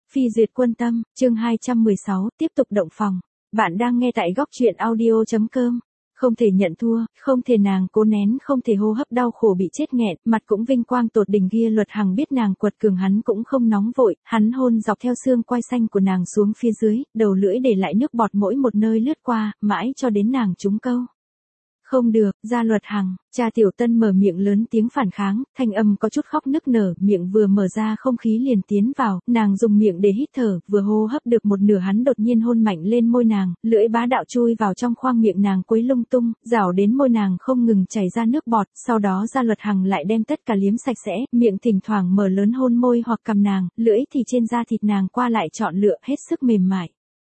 Phi duyệt quân tâm, chương 216, tiếp tục động phòng. Bạn đang nghe tại góc truyện audio.com. Không thể nhận thua, không thể nàng cố nén, không thể hô hấp đau khổ bị chết nghẹn, mặt cũng vinh quang tột đỉnh kia. Luật Hằng biết nàng quật cường, hắn cũng không nóng vội, hắn hôn dọc theo xương quai xanh của nàng xuống phía dưới, đầu lưỡi để lại nước bọt mỗi một nơi lướt qua, mãi cho đến nàng trúng câu. Không được, ra Luật Hằng, cha Tiểu Tân mở miệng lớn tiếng phản kháng, thanh âm có chút khóc nức nở, miệng vừa mở ra không khí liền tiến vào, nàng dùng miệng để hít thở, vừa hô hấp được một nửa hắn đột nhiên hôn mạnh lên môi nàng, lưỡi bá đạo chui vào trong khoang miệng nàng quấy lung tung, rảo đến môi nàng không ngừng chảy ra nước bọt, sau đó ra Luật Hằng lại đem tất cả liếm sạch sẽ, miệng thỉnh thoảng mở lớn hôn môi hoặc cằm nàng, lưỡi thì trên da thịt nàng qua lại chọn lựa hết sức mềm mại.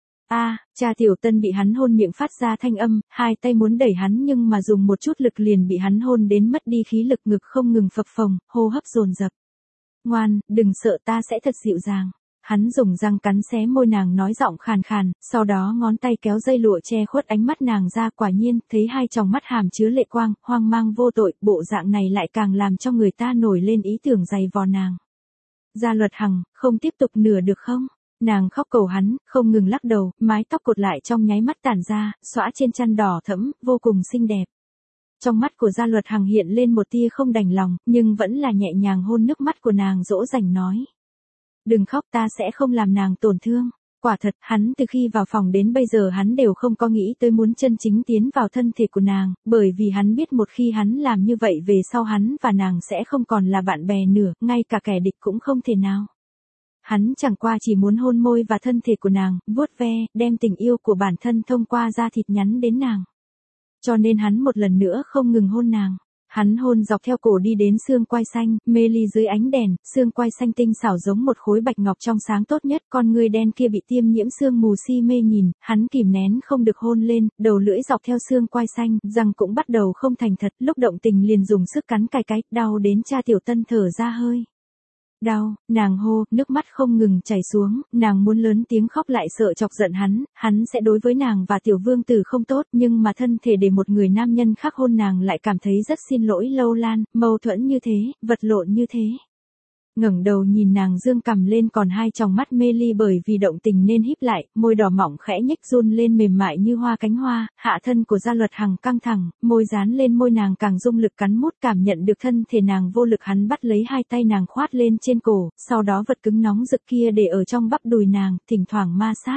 Cha Tiểu Tân bị hắn hôn miệng phát ra thanh âm, hai tay muốn đẩy hắn nhưng mà dùng một chút lực liền bị hắn hôn đến mất đi khí lực, ngực không ngừng phập phồng, hô hấp dồn dập. Ngoan, đừng sợ, ta sẽ thật dịu dàng. Hắn dùng răng cắn xé môi nàng nói giọng khàn khàn, sau đó ngón tay kéo dây lụa che khuất ánh mắt nàng ra, quả nhiên, thấy hai tròng mắt hàm chứa lệ quang, hoang mang vô tội, bộ dạng này lại càng làm cho người ta nổi lên ý tưởng giày vò nàng. Ra Luật Hằng, không tiếp tục nửa được không? Nàng khóc cầu hắn, không ngừng lắc đầu, mái tóc cột lại trong nháy mắt tản ra, xõa trên chăn đỏ thẫm, vô cùng xinh đẹp. Trong mắt của Gia Luật Hằng hiện lên một tia không đành lòng, nhưng vẫn là nhẹ nhàng hôn nước mắt của nàng, dỗ dành nói. Đừng khóc, ta sẽ không làm nàng tổn thương. Quả thật, hắn từ khi vào phòng đến bây giờ hắn đều không có nghĩ tới muốn chân chính tiến vào thân thể của nàng, bởi vì hắn biết một khi hắn làm như vậy về sau hắn và nàng sẽ không còn là bạn bè nữa, ngay cả kẻ địch cũng không thể nào. Hắn chẳng qua chỉ muốn hôn môi và thân thể của nàng, vuốt ve, đem tình yêu của bản thân thông qua da thịt nhắn đến nàng. Cho nên hắn một lần nữa không ngừng hôn nàng. Hắn hôn dọc theo cổ đi đến xương quai xanh, mê ly dưới ánh đèn, xương quai xanh tinh xảo giống một khối bạch ngọc trong sáng tốt nhất, con ngươi đen kia bị tiêm nhiễm sương mù si mê nhìn, hắn kìm nén không được hôn lên, đầu lưỡi dọc theo xương quai xanh, răng cũng bắt đầu không thành thật, lúc động tình liền dùng sức cắn cài cái, đau đến cha Tiểu Tân thở ra hơi. Đau, nàng hô, nước mắt không ngừng chảy xuống, nàng muốn lớn tiếng khóc lại sợ chọc giận hắn sẽ đối với nàng và tiểu vương tử không tốt, nhưng mà thân thể để một người nam nhân khác hôn nàng lại cảm thấy rất xin lỗi lâu lan, mâu thuẫn như thế, vật lộn như thế. Ngẩng đầu nhìn nàng dương cằm lên, còn hai tròng mắt mê ly bởi vì động tình nên híp lại, môi đỏ mỏng khẽ nhếch run lên mềm mại như hoa cánh hoa, hạ thân của Gia Luật Hằng căng thẳng, môi dán lên môi nàng càng dùng lực cắn mút, cảm nhận được thân thể nàng vô lực, hắn bắt lấy hai tay nàng khoát lên trên cổ, sau đó vật cứng nóng rực kia để ở trong bắp đùi nàng, thỉnh thoảng ma sát.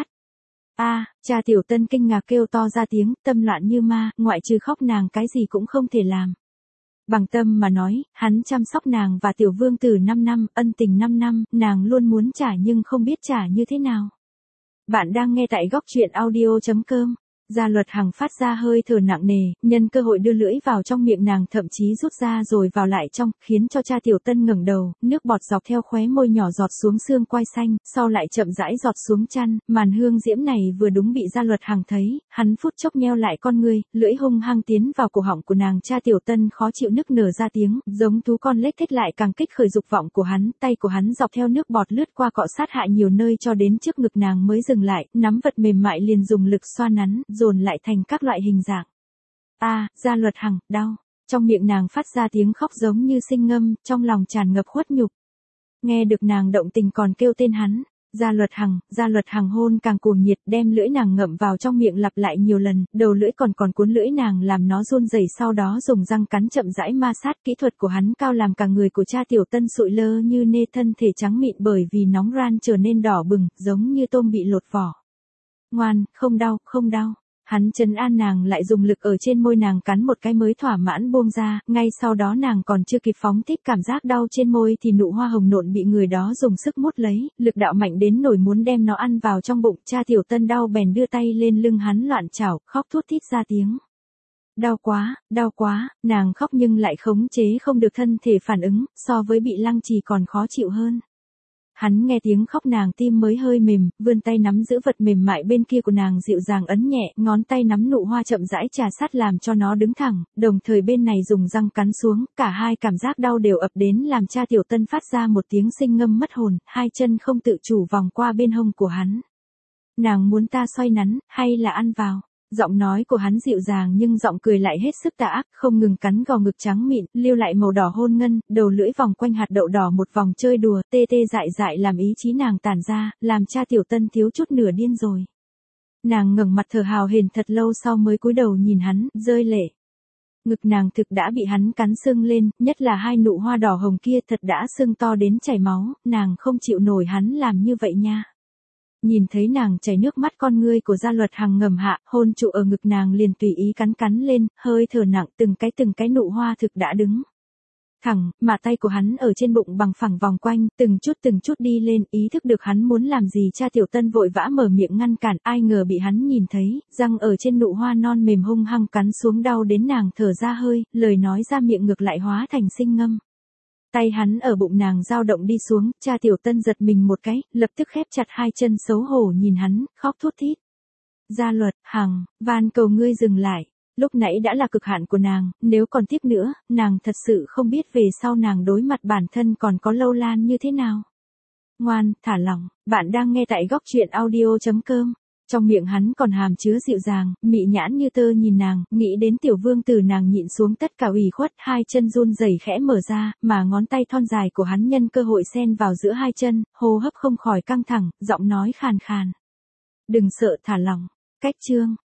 Cha Tiểu Tân kinh ngạc kêu to ra tiếng, tâm loạn như ma, ngoại trừ khóc nàng cái gì cũng không thể làm. Bằng tâm mà nói, hắn chăm sóc nàng và tiểu vương tử 5 năm, ân tình 5 năm, nàng luôn muốn trả nhưng không biết trả như thế nào. Bạn đang nghe tại góc truyện audio.com. Gia Luật Hằng phát ra hơi thở nặng nề, nhân cơ hội đưa lưỡi vào trong miệng nàng, thậm chí rút ra rồi vào lại trong, khiến cho cha Tiểu Tân ngẩng đầu, nước bọt dọc theo khóe môi nhỏ giọt xuống xương quai xanh, sau lại chậm rãi giọt xuống chăn, màn hương diễm này vừa đúng bị Gia Luật Hằng thấy, hắn phút chốc nheo lại con ngươi, lưỡi hung hăng tiến vào cổ họng của nàng, cha Tiểu Tân khó chịu nức nở ra tiếng, giống thú con lết thích lại càng kích khởi dục vọng của hắn, tay của hắn dọc theo nước bọt lướt qua cọ sát hạ nhiều nơi cho đến trước ngực nàng mới dừng lại, nắm vật mềm mại liền dùng lực xoa nắn, dồn lại thành các loại hình dạng. Gia Luật Hằng, đau. Trong miệng nàng phát ra tiếng khóc giống như sinh ngâm, trong lòng tràn ngập khuất nhục. Nghe được nàng động tình còn kêu tên hắn, Gia Luật Hằng hôn càng cuồng nhiệt, đem lưỡi nàng ngậm vào trong miệng lặp lại nhiều lần, đầu lưỡi còn cuốn lưỡi nàng làm nó run rẩy, sau đó dùng răng cắn chậm rãi ma sát, kỹ thuật của hắn cao làm cả người của cha Tiểu Tân sụi lơ như nê, thân thể trắng mịn bởi vì nóng ran trở nên đỏ bừng, giống như tôm bị lột vỏ. Ngoan, không đau, không đau. Hắn trấn an nàng, lại dùng lực ở trên môi nàng cắn một cái mới thỏa mãn buông ra, ngay sau đó nàng còn chưa kịp phóng thích cảm giác đau trên môi thì nụ hoa hồng nộn bị người đó dùng sức mút lấy, lực đạo mạnh đến nổi muốn đem nó ăn vào trong bụng, cha Tiểu Tân đau bèn đưa tay lên lưng hắn loạn chảo, khóc thút thít ra tiếng. Đau quá, nàng khóc nhưng lại khống chế không được thân thể phản ứng, so với bị lăng trì còn khó chịu hơn. Hắn nghe tiếng khóc nàng tim mới hơi mềm, vươn tay nắm giữ vật mềm mại bên kia của nàng dịu dàng ấn nhẹ, ngón tay nắm nụ hoa chậm rãi trà sát làm cho nó đứng thẳng, đồng thời bên này dùng răng cắn xuống, cả hai cảm giác đau đều ập đến làm cha Tiểu Tân phát ra một tiếng sinh ngâm mất hồn, hai chân không tự chủ vòng qua bên hông của hắn. Nàng muốn ta xoay nắn, hay là ăn vào? Giọng nói của hắn dịu dàng nhưng giọng cười lại hết sức tà ác, không ngừng cắn gò ngực trắng mịn, lưu lại màu đỏ hôn ngân, đầu lưỡi vòng quanh hạt đậu đỏ một vòng chơi đùa, tê tê dại dại làm ý chí nàng tản ra, làm cha Tiểu Tân thiếu chút nửa điên rồi. Nàng ngẩng mặt thở hào hển thật lâu sau mới cúi đầu nhìn hắn, rơi lệ. Ngực nàng thực đã bị hắn cắn sưng lên, nhất là hai nụ hoa đỏ hồng kia thật đã sưng to đến chảy máu, nàng không chịu nổi hắn làm như vậy nha. Nhìn thấy nàng chảy nước mắt, con ngươi của Gia Luật Hằng ngầm hạ, hôn trụ ở ngực nàng liền tùy ý cắn lên, hơi thở nặng từng cái nụ hoa thực đã đứng thẳng, mà tay của hắn ở trên bụng bằng phẳng vòng quanh, từng chút đi lên, ý thức được hắn muốn làm gì cha Tiểu Tân vội vã mở miệng ngăn cản, ai ngờ bị hắn nhìn thấy, răng ở trên nụ hoa non mềm hung hăng cắn xuống đau đến nàng thở ra hơi, lời nói ra miệng ngược lại hóa thành sinh ngâm. Tay hắn ở bụng nàng dao động đi xuống, cha Tiểu Tân giật mình một cái, lập tức khép chặt hai chân xấu hổ nhìn hắn, khóc thút thít. Gia Luật Hằng, van cầu ngươi dừng lại. Lúc nãy đã là cực hạn của nàng, nếu còn tiếp nữa, nàng thật sự không biết về sau nàng đối mặt bản thân còn có lâu lan như thế nào. Ngoan, thả lỏng, bạn đang nghe tại góc truyện audio.com. Trong miệng hắn còn hàm chứa dịu dàng, mị nhãn như tơ nhìn nàng, nghĩ đến Tiểu Vương Tử nàng nhịn xuống tất cả ủy khuất, hai chân run rẩy khẽ mở ra, mà ngón tay thon dài của hắn nhân cơ hội xen vào giữa hai chân, hô hấp không khỏi căng thẳng, giọng nói khàn khàn. Đừng sợ, thả lỏng. Cách chương